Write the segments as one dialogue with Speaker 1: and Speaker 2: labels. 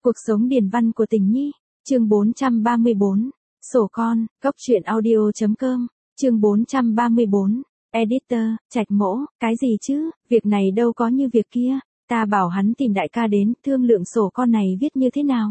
Speaker 1: Cuộc sống điền văn của Tình Nhi, chương 434, sổ con, góc truyện audio.com, chương 434, editor, Trạch Mỗ, cái gì chứ, việc này đâu có như việc kia, ta bảo hắn tìm đại ca đến, thương lượng sổ con này viết như thế nào.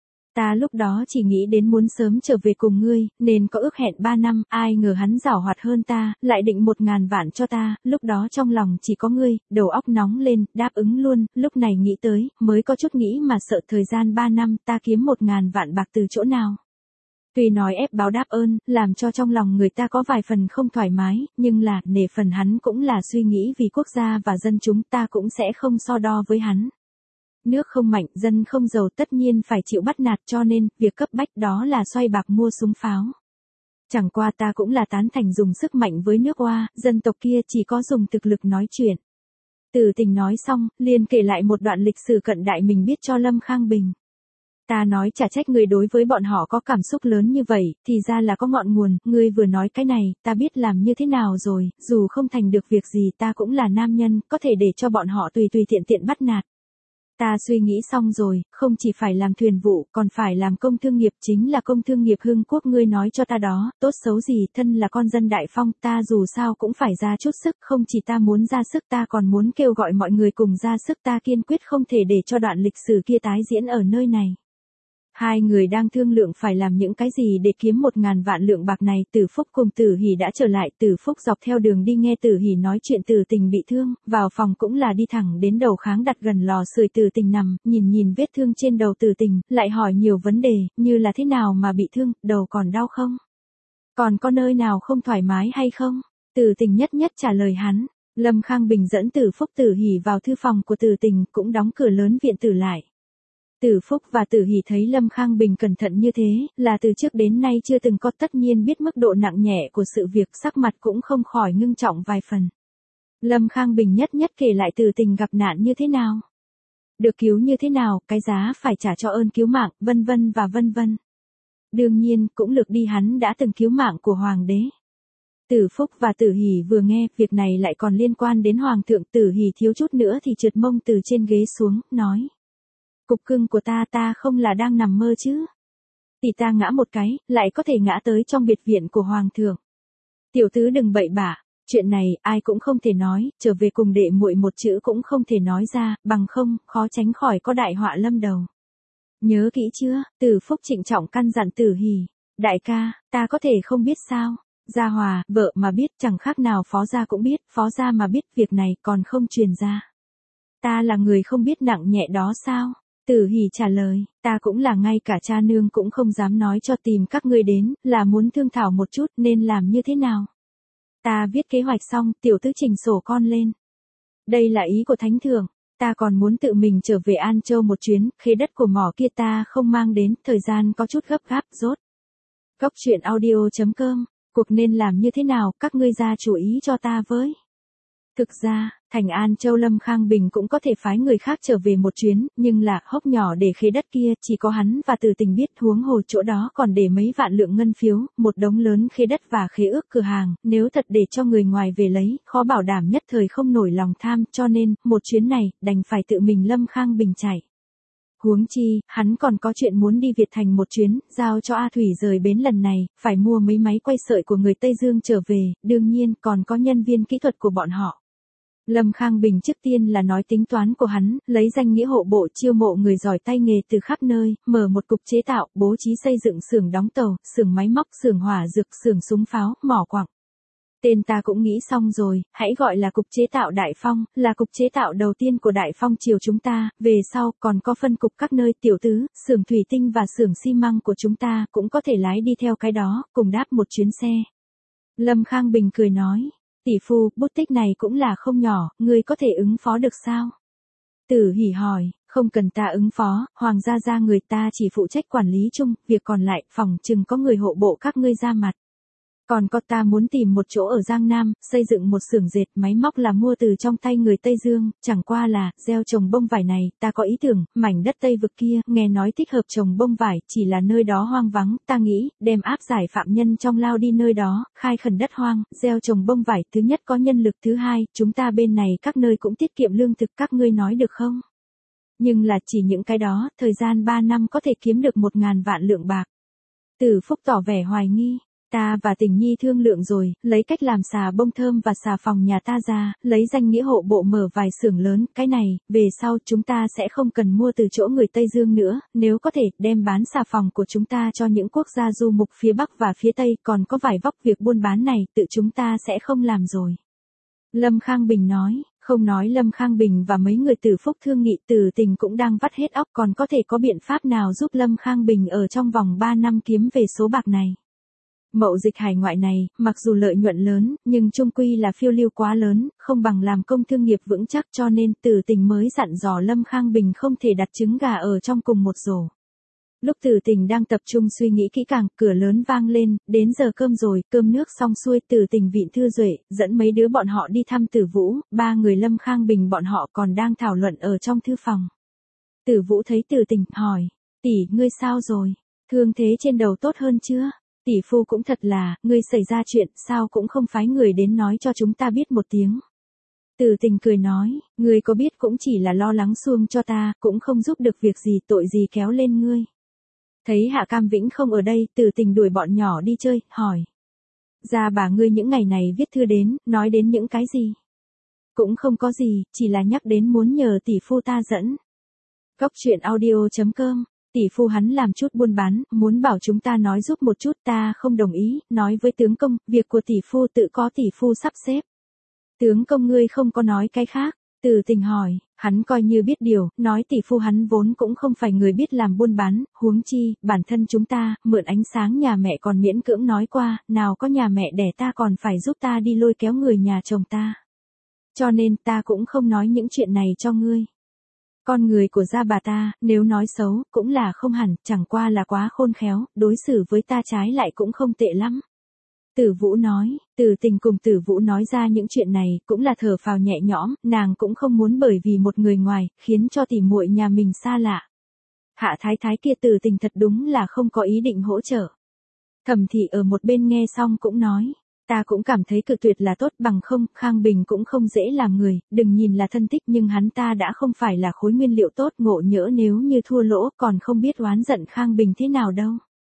Speaker 1: Ta lúc đó chỉ nghĩ đến muốn sớm trở về cùng ngươi, nên có ước hẹn 3 năm, ai ngờ hắn giảo hoạt hơn ta, lại định 1.000 vạn cho ta, lúc đó trong lòng chỉ có ngươi, đầu óc nóng lên, đáp ứng luôn, lúc này nghĩ tới, mới có chút nghĩ mà sợ thời gian 3 năm ta kiếm 1.000 vạn bạc từ chỗ nào. Tuy nói ép báo đáp ơn, làm cho trong lòng người ta có vài phần không thoải mái, nhưng là, nể phần hắn cũng là suy nghĩ vì quốc gia và dân chúng ta cũng sẽ không so đo với hắn. Nước không mạnh, dân không giàu tất nhiên phải chịu bắt nạt cho nên, việc cấp bách đó là xoay bạc mua súng pháo. Chẳng qua ta cũng là tán thành dùng sức mạnh với nước Oa, dân tộc kia chỉ có dùng thực lực nói chuyện. Từ Tình nói xong, liền kể lại một đoạn lịch sử cận đại mình biết cho Lâm Khang Bình. Ta nói chả trách người đối với bọn họ có cảm xúc lớn như vậy, thì ra là có ngọn nguồn, ngươi vừa nói cái này, ta biết làm như thế nào rồi, dù không thành được việc gì ta cũng là nam nhân, có thể để cho bọn họ tùy tiện tiện bắt nạt. Ta suy nghĩ xong rồi, không chỉ phải làm thuyền vụ, còn phải làm công thương nghiệp, chính là công thương nghiệp Hưng Quốc ngươi nói cho ta đó, tốt xấu gì, thân là con dân Đại Phong, ta dù sao cũng phải ra chút sức, không chỉ ta muốn ra sức ta còn muốn kêu gọi mọi người cùng ra sức, ta kiên quyết không thể để cho đoạn lịch sử kia tái diễn ở nơi này. Hai người đang thương lượng phải làm những cái gì để kiếm 1.000 vạn lượng bạc này, Tử Phúc cùng Tử Hỷ đã trở lại, Tử Phúc dọc theo đường đi nghe Tử Hỷ nói chuyện Tử Tình bị thương, vào phòng cũng là đi thẳng đến đầu kháng đặt gần lò sưởi Tử Tình nằm, nhìn vết thương trên đầu Tử Tình, lại hỏi nhiều vấn đề, như là thế nào mà bị thương, đầu còn đau không? Còn có nơi nào không thoải mái hay không? Tử Tình nhất nhất trả lời hắn. Lâm Khang Bình dẫn Tử Phúc Tử Hỷ vào thư phòng của Tử Tình, cũng đóng cửa lớn viện tử lại. Tử Phúc và Tử Hỷ thấy Lâm Khang Bình cẩn thận như thế, là từ trước đến nay chưa từng có, tất nhiên biết mức độ nặng nhẹ của sự việc, sắc mặt cũng không khỏi ngưng trọng vài phần. Lâm Khang Bình nhất nhất kể lại Tử Tình gặp nạn như thế nào, được cứu như thế nào, cái giá phải trả cho ơn cứu mạng, vân vân và vân vân. Đương nhiên, cũng lược đi hắn đã từng cứu mạng của Hoàng đế. Tử Phúc và Tử Hỷ vừa nghe, việc này lại còn liên quan đến Hoàng thượng, Tử Hỷ thiếu chút nữa thì trượt mông từ trên ghế xuống, nói. Cục cưng của ta không là đang nằm mơ chứ. Thì ta ngã một cái, lại có thể ngã tới trong biệt viện của Hoàng thượng. Tiểu tứ đừng bậy bạ, chuyện này ai cũng không thể nói, trở về cùng đệ muội một chữ cũng không thể nói ra, bằng không, khó tránh khỏi có đại họa lâm đầu. Nhớ kỹ chưa, Tử Phúc trịnh trọng căn dặn Tử Hỷ. Đại ca, ta có thể không biết sao. Gia Hòa, vợ mà biết chẳng khác nào phó gia cũng biết, phó gia mà biết việc này còn không truyền ra. Ta là người không biết nặng nhẹ đó sao? Tử Hỷ trả lời, ta cũng là, ngay cả cha nương cũng không dám nói cho, tìm các ngươi đến, là muốn thương thảo một chút nên làm như thế nào. Ta viết kế hoạch xong, tiểu tứ chỉnh sổ con lên. Đây là ý của Thánh Thượng, ta còn muốn tự mình trở về An Châu một chuyến, khế đất của mỏ kia ta không mang đến, thời gian có chút gấp gáp, rốt. Góc truyện audio.com, cuộc nên làm như thế nào, các ngươi ra chủ ý cho ta với. Thực ra, thành An Châu Lâm Khang Bình cũng có thể phái người khác trở về một chuyến, nhưng là hốc nhỏ để khế đất kia, chỉ có hắn và Tử Tình biết, huống hồ chỗ đó còn để mấy vạn lượng ngân phiếu, một đống lớn khế đất và khế ước cửa hàng, nếu thật để cho người ngoài về lấy, khó bảo đảm nhất thời không nổi lòng tham, cho nên, một chuyến này, đành phải tự mình Lâm Khang Bình chạy. Huống chi, hắn còn có chuyện muốn đi Việt Thành một chuyến, giao cho A Thủy rời bến lần này, phải mua mấy máy quay sợi của người Tây Dương trở về, đương nhiên còn có nhân viên kỹ thuật của bọn họ. Lâm Khang Bình trước tiên là nói tính toán của hắn, lấy danh nghĩa hộ bộ chiêu mộ người giỏi tay nghề từ khắp nơi, mở một cục chế tạo, bố trí xây dựng xưởng đóng tàu, xưởng máy móc, xưởng hỏa dược, xưởng súng pháo, mỏ quặng. Tên ta cũng nghĩ xong rồi, hãy gọi là cục chế tạo Đại Phong, là cục chế tạo đầu tiên của Đại Phong triều chúng ta, về sau còn có phân cục các nơi, tiểu tứ, xưởng thủy tinh và xưởng xi măng của chúng ta cũng có thể lái đi theo cái đó, cùng đáp một chuyến xe. Lâm Khang Bình cười nói. Tỷ phu, bút tích này cũng là không nhỏ, ngươi có thể ứng phó được sao? Tử Hỷ hỏi, không cần ta ứng phó, Hoàng gia người ta chỉ phụ trách quản lý chung, việc còn lại, phòng chừng có người hộ bộ các ngươi ra mặt. Còn có ta muốn tìm một chỗ ở Giang Nam, xây dựng một xưởng dệt, máy móc là mua từ trong tay người Tây Dương, chẳng qua là, gieo trồng bông vải này, ta có ý tưởng, mảnh đất Tây vực kia, nghe nói thích hợp trồng bông vải, chỉ là nơi đó hoang vắng, ta nghĩ, đem áp giải phạm nhân trong lao đi nơi đó, khai khẩn đất hoang, gieo trồng bông vải, thứ nhất có nhân lực, thứ hai, chúng ta bên này các nơi cũng tiết kiệm lương thực, các ngươi nói được không? Nhưng là chỉ những cái đó, thời gian 3 năm có thể kiếm được 1.000 vạn lượng bạc. Từ Phúc tỏ vẻ hoài nghi. Ta và Tình Nhi thương lượng rồi, lấy cách làm xà bông thơm và xà phòng nhà ta ra, lấy danh nghĩa hộ bộ mở vài xưởng lớn, cái này, về sau chúng ta sẽ không cần mua từ chỗ người Tây Dương nữa, nếu có thể, đem bán xà phòng của chúng ta cho những quốc gia du mục phía Bắc và phía Tây, còn có vài vóc việc buôn bán này, tự chúng ta sẽ không làm rồi. Lâm Khang Bình nói, không nói Lâm Khang Bình và mấy người Từ Phúc thương nghị, Từ Tình cũng đang vắt hết óc còn có thể có biện pháp nào giúp Lâm Khang Bình ở trong vòng 3 năm kiếm về số bạc này. Mậu dịch hải ngoại này, mặc dù lợi nhuận lớn, nhưng chung quy là phiêu lưu quá lớn, không bằng làm công thương nghiệp vững chắc cho nên Từ Tình mới dặn dò Lâm Khang Bình không thể đặt trứng gà ở trong cùng một rổ. Lúc Từ Tình đang tập trung suy nghĩ kỹ càng, cửa lớn vang lên, đến giờ cơm rồi, cơm nước xong xuôi, Từ Tình vịn Thư Duệ, dẫn mấy đứa bọn họ đi thăm Từ Vũ, 3 người Lâm Khang Bình bọn họ còn đang thảo luận ở trong thư phòng. Từ Vũ thấy Từ Tình, hỏi, tỷ, ngươi sao rồi? Thương thế trên đầu tốt hơn chưa? Tỷ phu cũng thật là, ngươi xảy ra chuyện, sao cũng không phái người đến nói cho chúng ta biết một tiếng. Từ Tình cười nói, ngươi có biết cũng chỉ là lo lắng xuông cho ta, cũng không giúp được việc gì, tội gì kéo lên ngươi. Thấy Hạ Cam Vĩnh không ở đây, Từ Tình đuổi bọn nhỏ đi chơi, hỏi. Gia bà ngươi những ngày này viết thư đến, nói đến những cái gì? Cũng không có gì, chỉ là nhắc đến muốn nhờ tỷ phu ta dẫn. Góc truyện audio.com, tỷ phu hắn làm chút buôn bán, muốn bảo chúng ta nói giúp một chút, ta không đồng ý, nói với tướng công, việc của tỷ phu tự có tỷ phu sắp xếp. Tướng công ngươi không có nói cái khác. Từ Tình hỏi, hắn coi như biết điều, nói tỷ phu hắn vốn cũng không phải người biết làm buôn bán, huống chi, bản thân chúng ta, mượn ánh sáng nhà mẹ còn miễn cưỡng nói qua, nào có nhà mẹ đẻ ta còn phải giúp ta đi lôi kéo người nhà chồng ta. Cho nên ta cũng không nói những chuyện này cho ngươi. Con người của gia bà ta, nếu nói xấu, cũng là không hẳn, chẳng qua là quá khôn khéo, đối xử với ta trái lại cũng không tệ lắm. Từ Vũ nói, Từ Tình cùng Từ Vũ nói ra những chuyện này, cũng là thở phào nhẹ nhõm, nàng cũng không muốn bởi vì một người ngoài, khiến cho tỉ muội nhà mình xa lạ. Hạ Thái Thái kia Từ Tình thật đúng là không có ý định hỗ trợ. Thẩm Thị ở một bên nghe xong cũng nói, ta cũng cảm thấy cực tuyệt là tốt, bằng không, Khang Bình cũng không dễ làm người, đừng nhìn là thân thích nhưng hắn ta đã không phải là khối nguyên liệu tốt, ngộ nhỡ nếu như thua lỗ còn không biết oán giận Khang Bình thế nào đâu.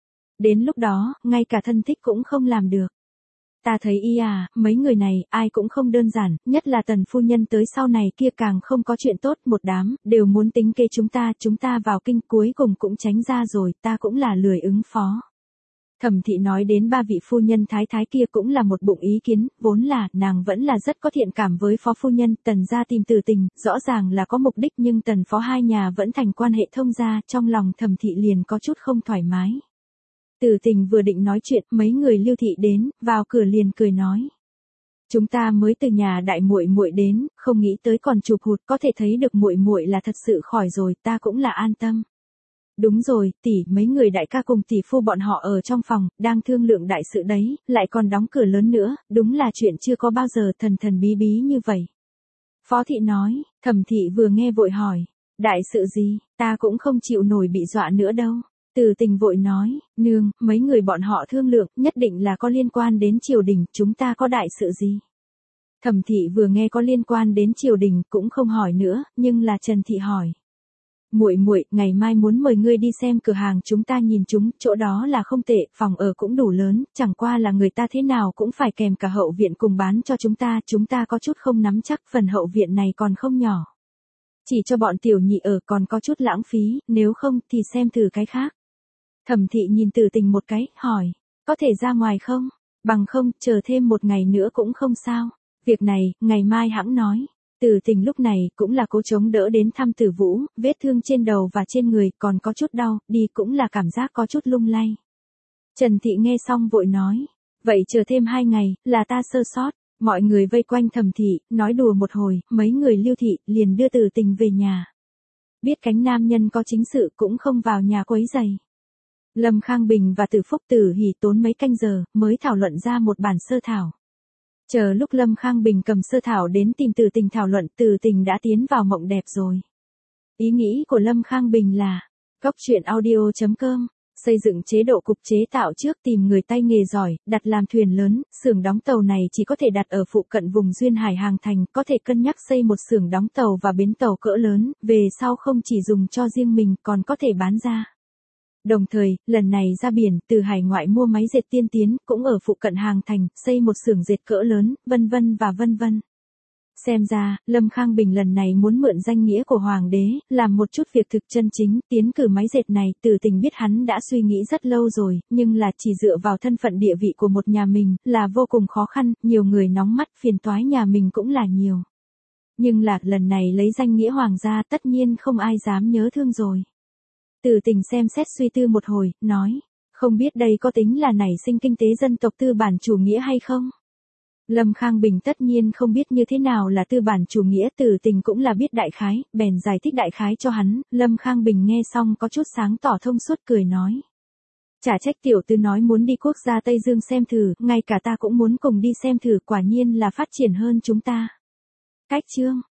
Speaker 1: Đến lúc đó, ngay cả thân thích cũng không làm được. Ta thấy mấy người này, ai cũng không đơn giản, nhất là Tần phu nhân tới sau này kia càng không có chuyện tốt, một đám, đều muốn tính kế chúng ta vào kinh cuối cùng cũng tránh ra rồi, ta cũng là lười ứng phó. Thẩm Thị nói đến 3 vị phu nhân thái thái kia cũng là một bụng ý kiến, vốn là, nàng vẫn là rất có thiện cảm với phó phu nhân, Tần gia tìm Từ Tình, rõ ràng là có mục đích nhưng Tần phó hai nhà vẫn thành quan hệ thông gia, trong lòng Thẩm Thị liền có chút không thoải mái. Từ Tình vừa định nói chuyện, mấy người Lưu Thị đến, vào cửa liền cười nói. Chúng ta mới từ nhà đại muội muội đến, không nghĩ tới còn chụp hụt, có thể thấy được muội muội là thật sự khỏi rồi, ta cũng là an tâm. Đúng rồi, tỷ, mấy người đại ca cùng tỷ phu bọn họ ở trong phòng, đang thương lượng đại sự đấy, lại còn đóng cửa lớn nữa, đúng là chuyện chưa có bao giờ thần thần bí bí như vậy. Phó Thị nói, Thẩm Thị vừa nghe vội hỏi, đại sự gì, ta cũng không chịu nổi bị dọa nữa đâu. Từ Tình vội nói, nương, mấy người bọn họ thương lượng, nhất định là có liên quan đến triều đình, chúng ta có đại sự gì? Thẩm Thị vừa nghe có liên quan đến triều đình, cũng không hỏi nữa, nhưng là Trần Thị hỏi. Muội, ngày mai muốn mời ngươi đi xem cửa hàng chúng ta nhìn chúng, chỗ đó là không tệ, phòng ở cũng đủ lớn, chẳng qua là người ta thế nào cũng phải kèm cả hậu viện cùng bán cho chúng ta có chút không nắm chắc, phần hậu viện này còn không nhỏ. Chỉ cho bọn tiểu nhị ở còn có chút lãng phí, nếu không thì xem thử cái khác. Thẩm Thị nhìn Từ Tình một cái, hỏi, có thể ra ngoài không? Bằng không, chờ thêm một ngày nữa cũng không sao. Việc này, ngày mai hẵng nói. Từ Tình lúc này cũng là cố chống đỡ đến thăm Từ Vũ, vết thương trên đầu và trên người còn có chút đau, đi cũng là cảm giác có chút lung lay. Trần Thị nghe xong vội nói, vậy chờ thêm 2 ngày, là ta sơ sót. Mọi người vây quanh Thẩm Thị, nói đùa một hồi, mấy người Lưu Thị liền đưa Từ Tình về nhà. Biết cánh nam nhân có chính sự cũng không vào nhà quấy rầy. Lâm Khang Bình và Từ Phúc Tử Hỉ tốn mấy canh giờ, mới thảo luận ra một bản sơ thảo. Chờ lúc Lâm Khang Bình cầm sơ thảo đến tìm Từ Tình thảo luận, Từ Tình đã tiến vào mộng đẹp rồi. Ý nghĩ của Lâm Khang Bình là, góc truyện audio.com, Xây dựng chế độ cục chế tạo trước, tìm người tay nghề giỏi, đặt làm thuyền lớn, xưởng đóng tàu này chỉ có thể đặt ở phụ cận vùng duyên hải hàng thành, có thể cân nhắc xây một xưởng đóng tàu và bến tàu cỡ lớn, về sau không chỉ dùng cho riêng mình còn có thể bán ra. Đồng thời, lần này ra biển, từ hải ngoại mua máy dệt tiên tiến, cũng ở phụ cận hàng thành, xây một xưởng dệt cỡ lớn, vân vân và vân vân. Xem ra, Lâm Khang Bình lần này muốn mượn danh nghĩa của Hoàng đế, làm một chút việc thực chân chính, tiến cử máy dệt này, Tử Tình biết hắn đã suy nghĩ rất lâu rồi, nhưng là chỉ dựa vào thân phận địa vị của một nhà mình, là vô cùng khó khăn, nhiều người nóng mắt, phiền toái nhà mình cũng là nhiều. Nhưng là, lần này lấy danh nghĩa Hoàng gia, tất nhiên không ai dám nhớ thương rồi. Tử Tình xem xét suy tư một hồi, nói, không biết đây có tính là nảy sinh kinh tế dân tộc tư bản chủ nghĩa hay không? Lâm Khang Bình tất nhiên không biết như thế nào là tư bản chủ nghĩa, Tử Tình cũng là biết đại khái, bèn giải thích đại khái cho hắn, Lâm Khang Bình nghe xong có chút sáng tỏ thông suốt cười nói. Chả trách tiểu tư nói muốn đi quốc gia Tây Dương xem thử, ngay cả ta cũng muốn cùng đi xem thử, quả nhiên là phát triển hơn chúng ta. Cách chương